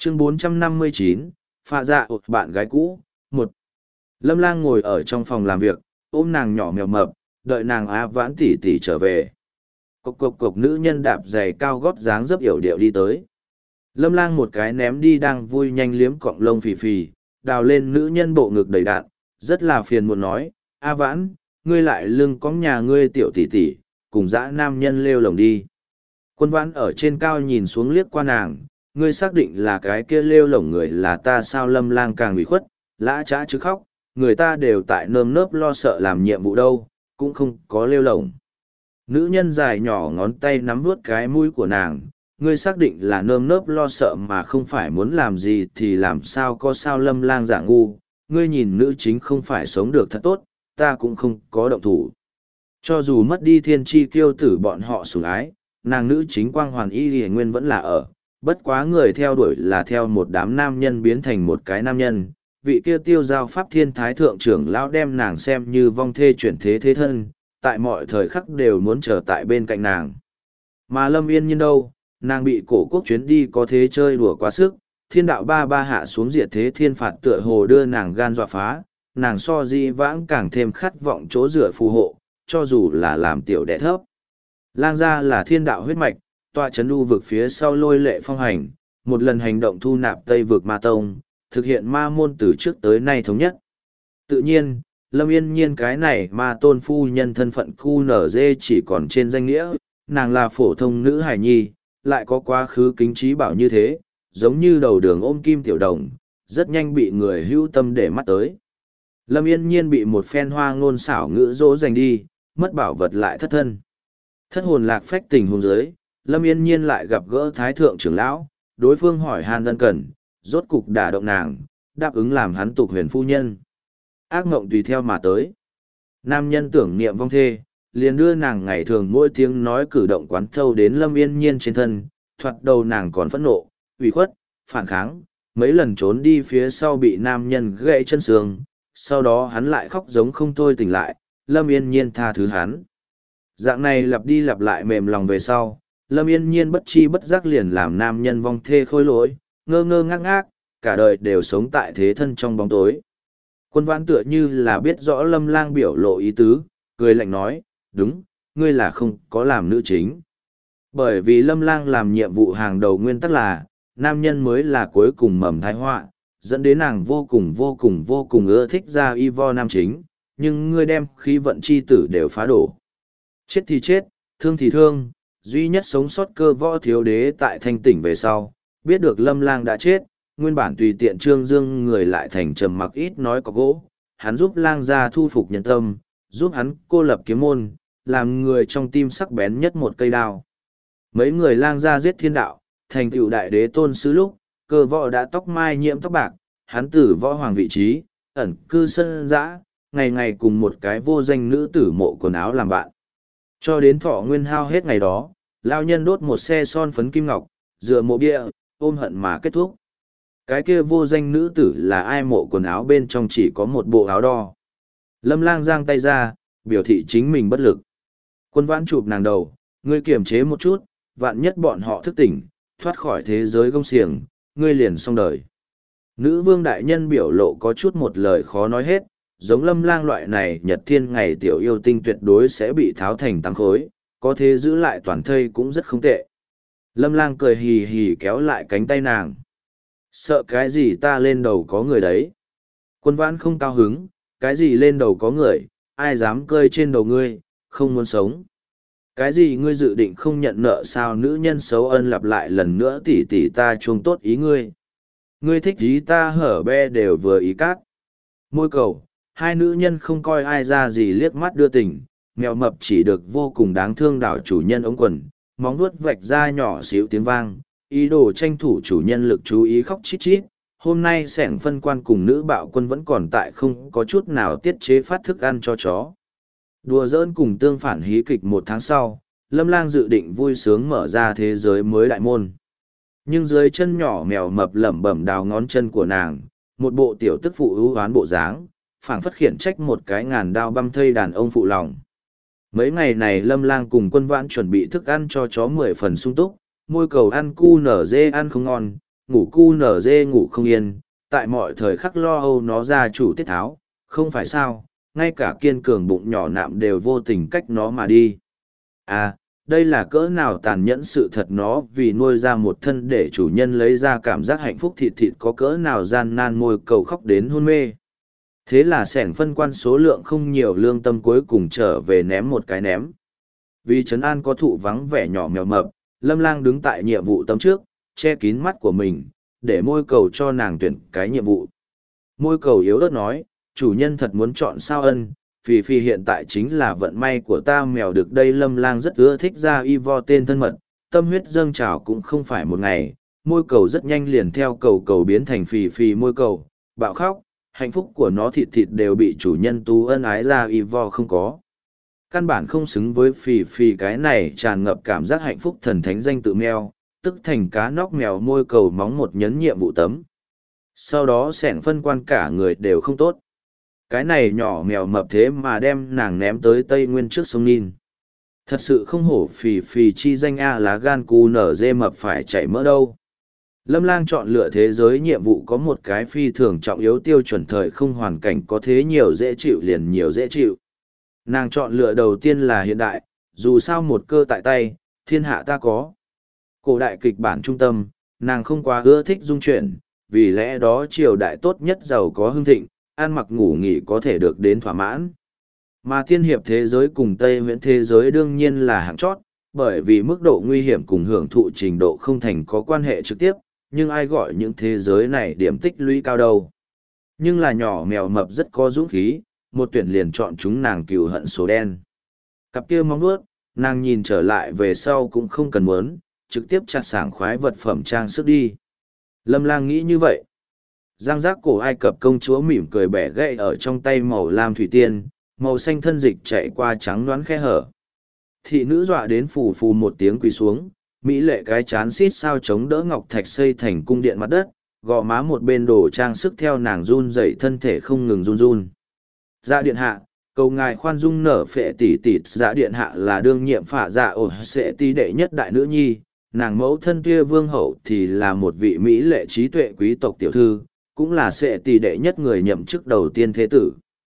Chương 459, pha dạ bạn gái cũ, 1. Lâm Lang ngồi ở trong phòng làm việc, ôm nàng nhỏ mèo mập, đợi nàng Á Vãn tỷ tỷ trở về. Cộc cộc cộc nữ nhân đạp giày cao gót dáng dấp yểu điệu đi tới. Lâm Lang một cái ném đi đang vui nhanh liếm cọng lông phì phì, đào lên nữ nhân bộ ngực đầy đạn, rất là phiền muộn nói, A Vãn, ngươi lại lưng cõng nhà ngươi tiểu tỷ tỷ, cùng dã nam nhân lêu lồng đi. Quân Vãn ở trên cao nhìn xuống liếc qua nàng, ngươi xác định là cái kia lêu lồng người là ta sao? Lâm Lang càng ủy khuất, lã trã chứ khóc, người ta đều tại nơm nớp lo sợ làm nhiệm vụ đâu, cũng không có lêu lồng. Nữ nhân dài nhỏ ngón tay nắm vuốt cái mũi của nàng, ngươi xác định là nơm nớp lo sợ mà không phải muốn làm gì thì làm sao có sao? Lâm Lang giả ngu, ngươi nhìn nữ chính không phải sống được thật tốt, ta cũng không có động thủ. Cho dù mất đi thiên tri kiêu tử bọn họ sủng ái, nàng nữ chính quang hoàn y hề nguyên vẫn là ở, bất quá người theo đuổi là theo một đám nam nhân biến thành một cái nam nhân. Vị kia tiêu giao pháp thiên thái thượng trưởng lão đem nàng xem như vong thê chuyển thế thế thân, tại mọi thời khắc đều muốn trở tại bên cạnh nàng. Mà Lâm Yên Nhiên đâu, nàng bị cổ quốc chuyến đi có thế chơi đùa quá sức, thiên đạo ba ba hạ xuống diệt thế thiên phạt tựa hồ đưa nàng gan dọa phá, nàng so di vãng càng thêm khát vọng chỗ dựa phù hộ, cho dù là làm tiểu đẻ thấp. Lang gia là thiên đạo huyết mạch, tọa chấn u vực phía sau lôi lệ phong hành, một lần hành động thu nạp Tây vực ma tông, thực hiện ma môn từ trước tới nay thống nhất. Tự nhiên, Lâm Yên Nhiên cái này ma tôn phu nhân thân phận khu nở dê chỉ còn trên danh nghĩa, nàng là phổ thông nữ hài nhi, lại có quá khứ kính trí bảo như thế, giống như đầu đường ôm kim tiểu đồng, rất nhanh bị người hữu tâm để mắt tới. Lâm Yên Nhiên bị một phen hoa ngôn xảo ngữ dỗ dành đi, mất bảo vật lại thất thân. Thất hồn lạc phách tình hồn giới, Lâm Yên Nhiên lại gặp gỡ Thái Thượng trưởng lão, đối phương hỏi han ân cần, rốt cục đả động nàng, đáp ứng làm hắn tục huyền phu nhân. Ác mộng tùy theo mà tới. Nam nhân tưởng niệm vong thê, liền đưa nàng ngày thường mỗi tiếng nói cử động quán thâu đến Lâm Yên Nhiên trên thân, thoạt đầu nàng còn phẫn nộ, ủy khuất, phản kháng, mấy lần trốn đi phía sau bị nam nhân gãy chân xương, sau đó hắn lại khóc giống không thôi tỉnh lại, Lâm Yên Nhiên tha thứ hắn. Dạng này lặp đi lặp lại mềm lòng về sau, Lâm Yên Nhiên bất chi bất giác liền làm nam nhân vong thê khôi lỗi, ngơ ngơ ngác ngác, cả đời đều sống tại thế thân trong bóng tối. Quân Vãn tựa như là biết rõ Lâm Lang biểu lộ ý tứ, cười lạnh nói, đúng, ngươi là không có làm nữ chính. Bởi vì Lâm Lang làm nhiệm vụ hàng đầu nguyên tắc là, nam nhân mới là cuối cùng mầm thái họa, dẫn đến nàng vô cùng ưa thích ra y vo nam chính, nhưng ngươi đem khí vận chi tử đều phá đổ. Chết thì chết, thương thì thương, duy nhất sống sót cơ võ thiếu đế tại thanh tỉnh về sau, biết được Lâm Lang đã chết, nguyên bản tùy tiện trương dương người lại thành trầm mặc ít nói có gỗ, hắn giúp Lang gia thu phục nhân tâm, giúp hắn cô lập kiếm môn, làm người trong tim sắc bén nhất một cây đao. Mấy người Lang gia giết thiên đạo, thành tựu đại đế tôn sứ lúc, cơ võ đã tóc mai nhiễm tóc bạc, hắn tử võ hoàng vị trí, ẩn cư sân dã, ngày ngày cùng một cái vô danh nữ tử mộ quần áo làm bạn. Cho đến thọ nguyên hao hết ngày đó, lao nhân đốt một xe son phấn kim ngọc, dựa mộ bia, ôm hận mà kết thúc. Cái kia vô danh nữ tử là ai? Mộ quần áo bên trong chỉ có một bộ áo đo. Lâm Lang giang tay ra, biểu thị chính mình bất lực. Quân Vãn chụp nàng đầu, ngươi kiềm chế một chút, vạn nhất bọn họ thức tỉnh, thoát khỏi thế giới gông xiềng, ngươi liền xong đời. Nữ vương đại nhân biểu lộ có chút một lời khó nói hết, giống Lâm Lang loại này nhật thiên ngày tiểu yêu tinh tuyệt đối sẽ bị tháo thành tám khối, có thế giữ lại toàn thây cũng rất không tệ. Lâm Lang cười hì hì kéo lại cánh tay nàng. Sợ cái gì? Ta lên đầu có người đấy. Quân Vãn không cao hứng, cái gì lên đầu có người, ai dám cơi trên đầu ngươi, không muốn sống. Cái gì ngươi dự định không nhận nợ sao? Nữ nhân xấu ân lặp lại lần nữa, tỷ tỷ ta chuông tốt ý ngươi. Ngươi thích ý ta hở be đều vừa ý cát. Môi cầu, hai nữ nhân không coi ai ra gì liếc mắt đưa tình, mèo mập chỉ được vô cùng đáng thương đảo chủ nhân ống quần, móng vuốt vạch ra nhỏ xíu tiếng vang, ý đồ tranh thủ chủ nhân lực chú ý khóc chít chít. Hôm nay sẻng phân quan cùng nữ bạo quân vẫn còn tại, không có chút nào tiết chế phát thức ăn cho chó. Đùa giỡn cùng tương phản hí kịch một tháng sau, Lâm Lang dự định vui sướng mở ra thế giới mới đại môn. Nhưng dưới chân nhỏ mèo mập lẩm bẩm đào ngón chân của nàng, một bộ tiểu tức phụ ưu oán bộ dáng, phảng phất khiển trách một cái ngàn đao băm thây đàn ông phụ lòng. Mấy ngày này Lâm Lang cùng Quân Vãn chuẩn bị thức ăn cho chó 10 phần sung túc, môi cầu ăn cu nở dê ăn không ngon, ngủ cu nở dê ngủ không yên, tại mọi thời khắc lo âu nó ra chủ tiết tháo, không phải sao, ngay cả kiên cường bụng nhỏ nạm đều vô tình cách nó mà đi. À, đây là cỡ nào tàn nhẫn sự thật, nó vì nuôi ra một thân để chủ nhân lấy ra cảm giác hạnh phúc thịt thịt có cỡ nào gian nan môi cầu khóc đến hôn mê. Thế là sẻng phân quan số lượng không nhiều lương tâm cuối cùng trở về ném một cái ném. Vì trấn an có thụ vắng vẻ nhỏ mèo mập, Lâm Lang đứng tại nhiệm vụ tấm trước, che kín mắt của mình, để môi cầu cho nàng tuyển cái nhiệm vụ. Môi cầu yếu ớt nói, chủ nhân thật muốn chọn sao ân, Phì Phì hiện tại chính là vận may của ta mèo được đây. Lâm Lang rất ưa thích ra y vo tên thân mật, tâm huyết dâng trào cũng không phải một ngày, môi cầu rất nhanh liền theo cầu cầu biến thành Phì Phì môi cầu, bạo khóc, hạnh phúc của nó thịt thịt đều bị chủ nhân tú ân ái ra y vo không có. Căn bản không xứng với Phì Phì cái này tràn ngập cảm giác hạnh phúc thần thánh danh tự mèo, tức thành cá nóc mèo môi cầu móng một nhấn nhiệm vụ tấm. Sau đó sẻng phân quan cả người đều không tốt. Cái này nhỏ mèo mập thế mà đem nàng ném tới Tây Nguyên trước sông Nin. Thật sự không hổ Phì Phì chi danh A, lá gan cu nở dê mập phải chảy mỡ đâu. Lâm Lang chọn lựa thế giới nhiệm vụ có một cái phi thường trọng yếu, tiêu chuẩn thời không hoàn cảnh có thế nhiều dễ chịu liền nhiều dễ chịu. Nàng chọn lựa đầu tiên là hiện đại, dù sao một cơ tại tay, thiên hạ ta có. Cổ đại kịch bản trung tâm, nàng không quá ưa thích dung chuyển, vì lẽ đó triều đại tốt nhất giàu có hưng thịnh, ăn mặc ngủ nghỉ có thể được đến thỏa mãn. Mà tiên hiệp thế giới cùng Tây Viễn thế giới đương nhiên là hạng chót, bởi vì mức độ nguy hiểm cùng hưởng thụ trình độ không thành có quan hệ trực tiếp, nhưng ai gọi những thế giới này điểm tích lũy cao đâu. Nhưng là nhỏ mèo mập rất có dũng khí, một tuyển liền chọn chúng nàng cừu hận số đen. Cặp kia móng vuốt, nàng nhìn trở lại về sau cũng không cần muốn, trực tiếp chặt sảng khoái vật phẩm trang sức đi. Lâm Lang nghĩ như vậy. Giang giác cổ Ai Cập công chúa mỉm cười bẻ gậy ở trong tay màu lam thủy tiên, màu xanh thân dịch chạy qua trắng đoán khe hở. Thị nữ dọa đến phù phù một tiếng quỳ xuống, mỹ lệ cái chán xít sao chống đỡ ngọc thạch xây thành cung điện mặt đất, gò má một bên đổ trang sức theo nàng run dậy thân thể không ngừng run run. Dạ điện hạ, cầu ngài khoan dung nở phệ tỷ tỷ. Dạ điện hạ là đương nhiệm phả dạ ổ sẽ ti đệ nhất đại nữ nhi, nàng mẫu thân Tia vương hậu thì là một vị mỹ lệ trí tuệ quý tộc tiểu thư, cũng là sẽ tỷ đệ nhất người nhậm chức đầu tiên thế tử.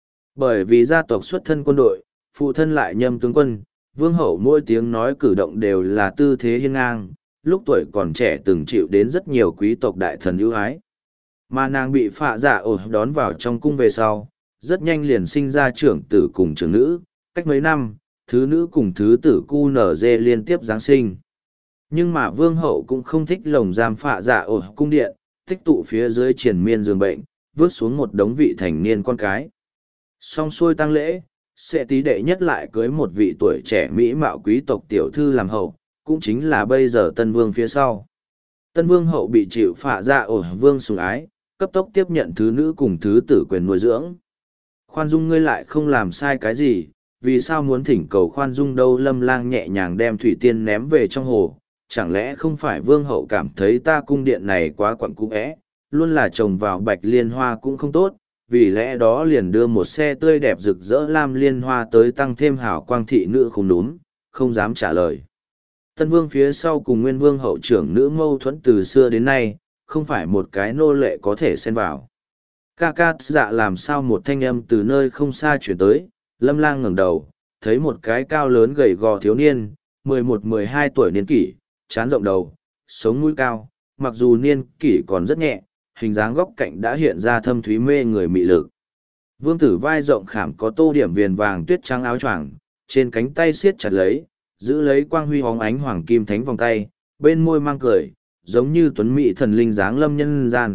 Bởi vì gia tộc xuất thân quân đội, phụ thân lại nhâm tướng quân, vương hậu mỗi tiếng nói cử động đều là tư thế hiên ngang, lúc tuổi còn trẻ từng chịu đến rất nhiều quý tộc đại thần ưu ái. Mà nàng bị phạ dạ ổ đón vào trong cung về sau, rất nhanh liền sinh ra trưởng tử cùng trưởng nữ, cách mấy năm, thứ nữ cùng thứ tử cu nở dê liên tiếp Giáng sinh. Nhưng mà vương hậu cũng không thích lồng giam phạ dạ ổ cung điện, tích tụ phía dưới triền miên giường bệnh, vứt xuống một đống vị thành niên con cái. Xong xuôi tang lễ, sẽ tí đệ nhất lại cưới một vị tuổi trẻ mỹ mạo quý tộc tiểu thư làm hậu, cũng chính là bây giờ tân vương phía sau. Tân vương hậu bị chịu phạ dạ ổ vương sủng ái, cấp tốc tiếp nhận thứ nữ cùng thứ tử quyền nuôi dưỡng. Khoan dung ngươi lại không làm sai cái gì, vì sao muốn thỉnh cầu khoan dung đâu? Lâm Lang nhẹ nhàng đem thủy tiên ném về trong hồ, chẳng lẽ không phải vương hậu cảm thấy ta cung điện này quá quặn cũ é, luôn là trồng vào bạch liên hoa cũng không tốt, vì lẽ đó liền đưa một xe tươi đẹp rực rỡ lam liên hoa tới tăng thêm hào quang. Thị nữ không đúng, không dám trả lời. Tân vương phía sau cùng nguyên vương hậu trưởng nữ mâu thuẫn từ xưa đến nay, không phải một cái nô lệ có thể xen vào. Ca ca dạ làm sao một thanh âm từ nơi không xa chuyển tới, Lâm Lang ngẩng đầu, thấy một cái cao lớn gầy gò thiếu niên, 11-12 tuổi niên kỷ, trán rộng đầu, sống mũi cao, mặc dù niên kỷ còn rất nhẹ, hình dáng góc cạnh đã hiện ra thâm thúy mê người mị lực. Vương tử vai rộng khảm có tô điểm viền vàng tuyết trắng áo choàng, trên cánh tay siết chặt lấy, giữ lấy quang huy hóng ánh hoàng kim thánh vòng tay, bên môi mang cười, giống như tuấn mỹ thần linh dáng lâm nhân gian.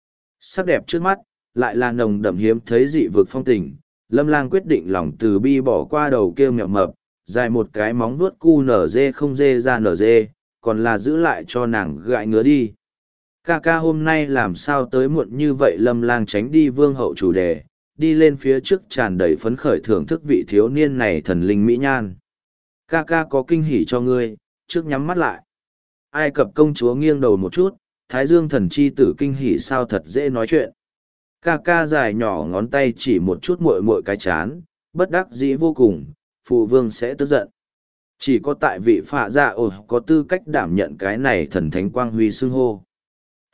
Sắc đẹp trước mắt, lại là nồng đậm hiếm thấy dị vực phong tình. Lâm Lang quyết định lòng từ bi bỏ qua đầu kia mẹo mập, dài một cái móng vuốt cu nở dê không dê ra nở dê, còn là giữ lại cho nàng gãi ngứa đi. Ca ca hôm nay làm sao tới muộn như vậy? Lâm Lang tránh đi vương hậu chủ đề, đi lên phía trước tràn đầy phấn khởi thưởng thức vị thiếu niên này thần linh mỹ nhan. Ca ca có kinh hỉ cho ngươi, trước nhắm mắt lại. Ai Cập công chúa nghiêng đầu một chút, Thái Dương thần chi tử kinh hỉ sao thật dễ nói chuyện. Ca ca dài nhỏ ngón tay chỉ một chút muội muội cái chán, bất đắc dĩ vô cùng, phụ vương sẽ tức giận. Chỉ có tại vị phạ dạ ổ có tư cách đảm nhận cái này thần thánh quang huy xưng hô.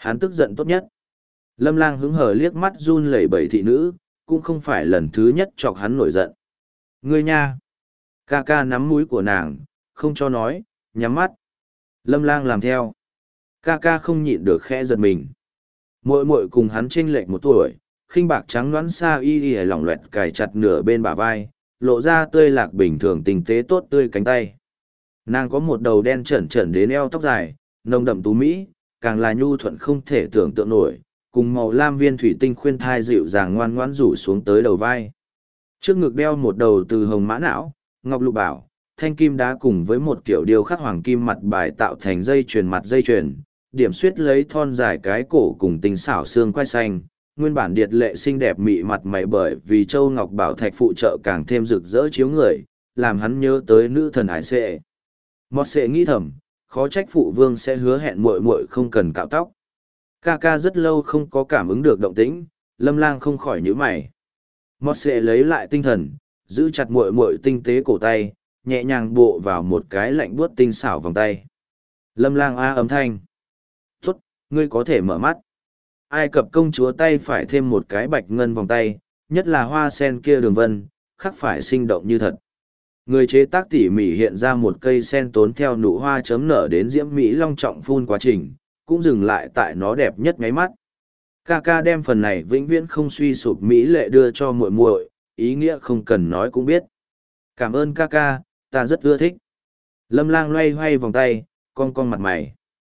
Hắn tức giận tốt nhất. Lâm Lang hứng hờ liếc mắt run lẩy bẩy thị nữ, cũng không phải lần thứ nhất chọc hắn nổi giận. Ngươi nha! Ca ca nắm mũi của nàng, không cho nói, nhắm mắt. Lâm Lang làm theo. Ca ca không nhịn được khẽ giật mình. Muội muội cùng hắn chênh lệch 1 tuổi, khinh bạc trắng nõn xa y y lỏng loẹt cài chặt nửa bên bả vai, lộ ra tươi lạc bình thường tinh tế tốt tươi cánh tay. Nàng có một đầu đen trởn trởn đến eo tóc dài, nồng đậm tú mỹ, càng là nhu thuận không thể tưởng tượng nổi, cùng màu lam viên thủy tinh khuyên thai dịu dàng ngoan ngoãn rủ xuống tới đầu vai. Trước ngực đeo một đầu từ hồng mã não, ngọc lục bảo, thanh kim đá cùng với một kiểu điêu khắc hoàng kim mặt bài tạo thành dây chuyền mặt dây chuyền, điểm xuyết lấy thon dài cái cổ cùng tinh xảo xương quai xanh, nguyên bản điệt lệ xinh đẹp mị mặt mày bởi vì châu ngọc bảo thạch phụ trợ càng thêm rực rỡ chiếu người, làm hắn nhớ tới nữ thần Hải Sệ. Mọt Sệ nghĩ thầm, khó trách phụ vương sẽ hứa hẹn muội muội không cần cạo tóc. Ca ca rất lâu không có cảm ứng được động tĩnh, Lâm Lang không khỏi nhíu mày. Mọt Sệ lấy lại tinh thần, giữ chặt muội muội tinh tế cổ tay, nhẹ nhàng bộ vào một cái lạnh buốt tinh xảo vòng tay. Lâm Lang a âm thanh. Tốt, ngươi có thể mở mắt. Ai Cập công chúa tay phải thêm một cái bạch ngân vòng tay, nhất là hoa sen kia đường vân, khắc phải sinh động như thật. Người chế tác tỉ mỉ hiện ra một cây sen tốn theo nụ hoa chấm nở đến diễm mỹ long trọng phun quá trình, cũng dừng lại tại nó đẹp nhất ngáy mắt. Ca ca đem phần này vĩnh viễn không suy sụp mỹ lệ đưa cho muội muội, ý nghĩa không cần nói cũng biết. Cảm ơn ca ca, ta rất ưa thích. Lâm Lang loay hoay vòng tay, cong cong mặt mày.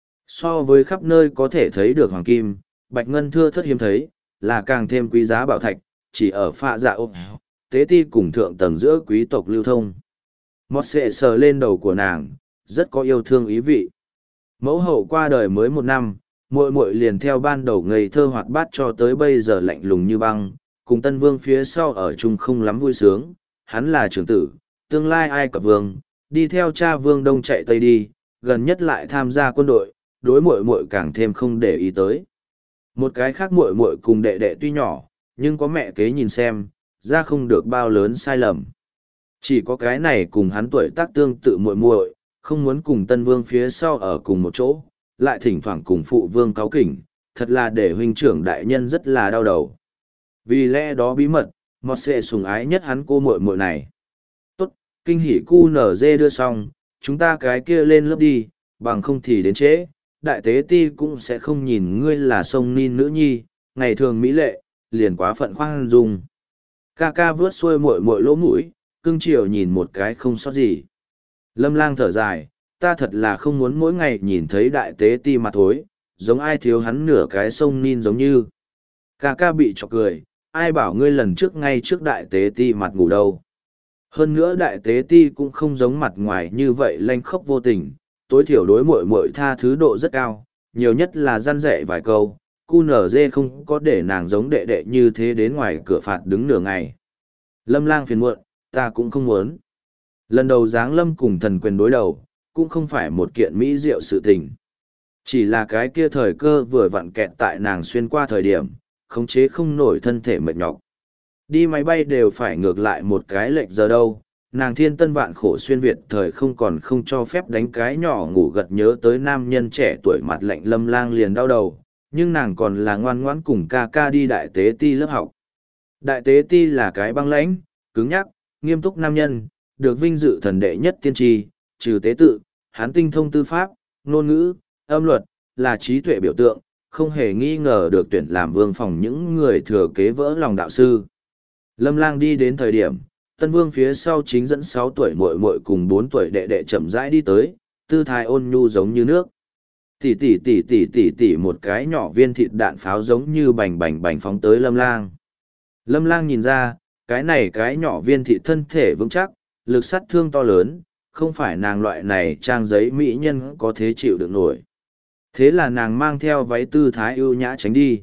So với khắp nơi có thể thấy được hoàng kim, bạch ngân thưa thớt hiếm thấy, là càng thêm quý giá bảo thạch, chỉ ở phạ dạ ôm tế ti cùng thượng tầng giữa quý tộc lưu thông. Mọt Sệ sờ lên đầu của nàng, rất có yêu thương ý vị. Mẫu hậu qua đời mới 1 năm, muội muội liền theo ban đầu ngây thơ hoạt bát cho tới bây giờ lạnh lùng như băng, cùng tân vương phía sau ở chung không lắm vui sướng. Hắn là trưởng tử, tương lai Ai Cập vương, đi theo cha vương đông chạy tây đi, gần nhất lại tham gia quân đội, đối muội muội càng thêm không để ý tới. Một cái khác muội muội cùng đệ đệ tuy nhỏ, nhưng có mẹ kế nhìn xem, ra không được bao lớn sai lầm. Chỉ có cái này cùng hắn tuổi tác tương tự muội muội, không muốn cùng tân vương phía sau ở cùng một chỗ, lại thỉnh thoảng cùng phụ vương cáu kỉnh, thật là để huynh trưởng đại nhân rất là đau đầu. Vì lẽ đó bí mật, Mọt Sệ sủng ái nhất hắn cô muội muội này. Tốt, kinh hỉ cu nở dê đưa xong, chúng ta cái kia lên lớp đi, bằng không thì đến trễ, đại tế ti cũng sẽ không nhìn ngươi là sông nin nữ nhi, ngày thường mỹ lệ, liền quá phận khoan dung. Ca ca vướt xuôi muội muội lỗ mũi, cưng chiều nhìn một cái không sót gì. Lâm Lang thở dài, ta thật là không muốn mỗi ngày nhìn thấy đại tế ti mặt thối, giống ai thiếu hắn nửa cái sông nin giống như. Ca ca bị chọc cười, ai bảo ngươi lần trước ngay trước đại tế ti mặt ngủ đâu. Hơn nữa đại tế ti cũng không giống mặt ngoài như vậy lanh khốc vô tình, tối thiểu đối muội muội tha thứ độ rất cao, nhiều nhất là răn dạy vài câu, cu nở dê không có để nàng giống đệ đệ như thế đến ngoài cửa phạt đứng nửa ngày. Lâm Lang phiền muộn, ta cũng không muốn. Lần đầu giáng lâm cùng thần quyền đối đầu, cũng không phải một kiện mỹ diệu sự tình. Chỉ là cái kia thời cơ vừa vặn kẹt tại nàng xuyên qua thời điểm, khống chế không nổi thân thể mệt nhọc. Đi máy bay đều phải ngược lại một cái lệch giờ đâu, nàng thiên tân vạn khổ xuyên Việt thời không còn không cho phép đánh cái nhỏ ngủ gật nhớ tới nam nhân trẻ tuổi mặt lạnh Lâm Lang liền đau đầu, nhưng nàng còn là ngoan ngoãn cùng ca ca đi đại tế ti lớp học. Đại tế ti là cái băng lãnh, cứng nhắc, nghiêm túc nam nhân, được vinh dự thần đệ nhất tiên tri, trừ tế tự, hắn tinh thông tư pháp, ngôn ngữ, âm luật, là trí tuệ biểu tượng, không hề nghi ngờ được tuyển làm vương phòng những người thừa kế vỡ lòng đạo sư. Lâm Lang đi đến thời điểm, tân vương phía sau chính dẫn 6 tuổi muội muội cùng 4 tuổi đệ đệ chậm rãi đi tới, tư thái ôn nhu giống như nước. Tỉ tỉ tỉ tỉ tỉ tỉ một cái nhỏ viên thịt đạn pháo giống như bành bành bành phóng tới Lâm Lang. Lâm Lang nhìn ra, cái này cái nhỏ viên thịt thân thể vững chắc, lực sát thương to lớn, không phải nàng loại này trang giấy mỹ nhân có thế chịu được nổi. Thế là nàng mang theo váy tư thái ưu nhã tránh đi.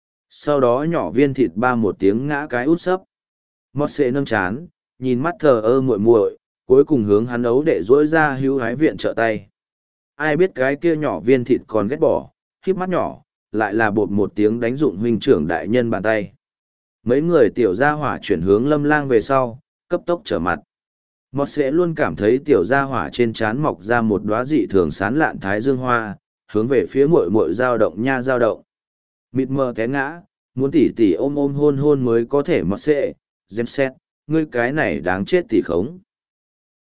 Sau đó nhỏ viên thịt ba một tiếng ngã cái út sấp. Mót Sệ nâng chán, nhìn mắt thờ ơ muội muội, cuối cùng hướng hắn ấu để dỗi ra hữu hái viện trợ tay. Ai biết cái kia nhỏ viên thịt còn ghét bỏ, khiếp mắt nhỏ, lại là bột một tiếng đánh dụng huynh trưởng đại nhân bàn tay. Mấy người tiểu gia hỏa chuyển hướng Lâm Lang về sau, cấp tốc trở mặt. Mót Sệ luôn cảm thấy tiểu gia hỏa trên trán mọc ra một đóa dị thường sán lạn thái dương hoa, hướng về phía muội muội dao động nha dao động. Mịt mờ té ngã, muốn tỉ tỉ ôm ôm hôn hôn mới có thể mọt xệ, xem xét, ngươi cái này đáng chết tỉ khống.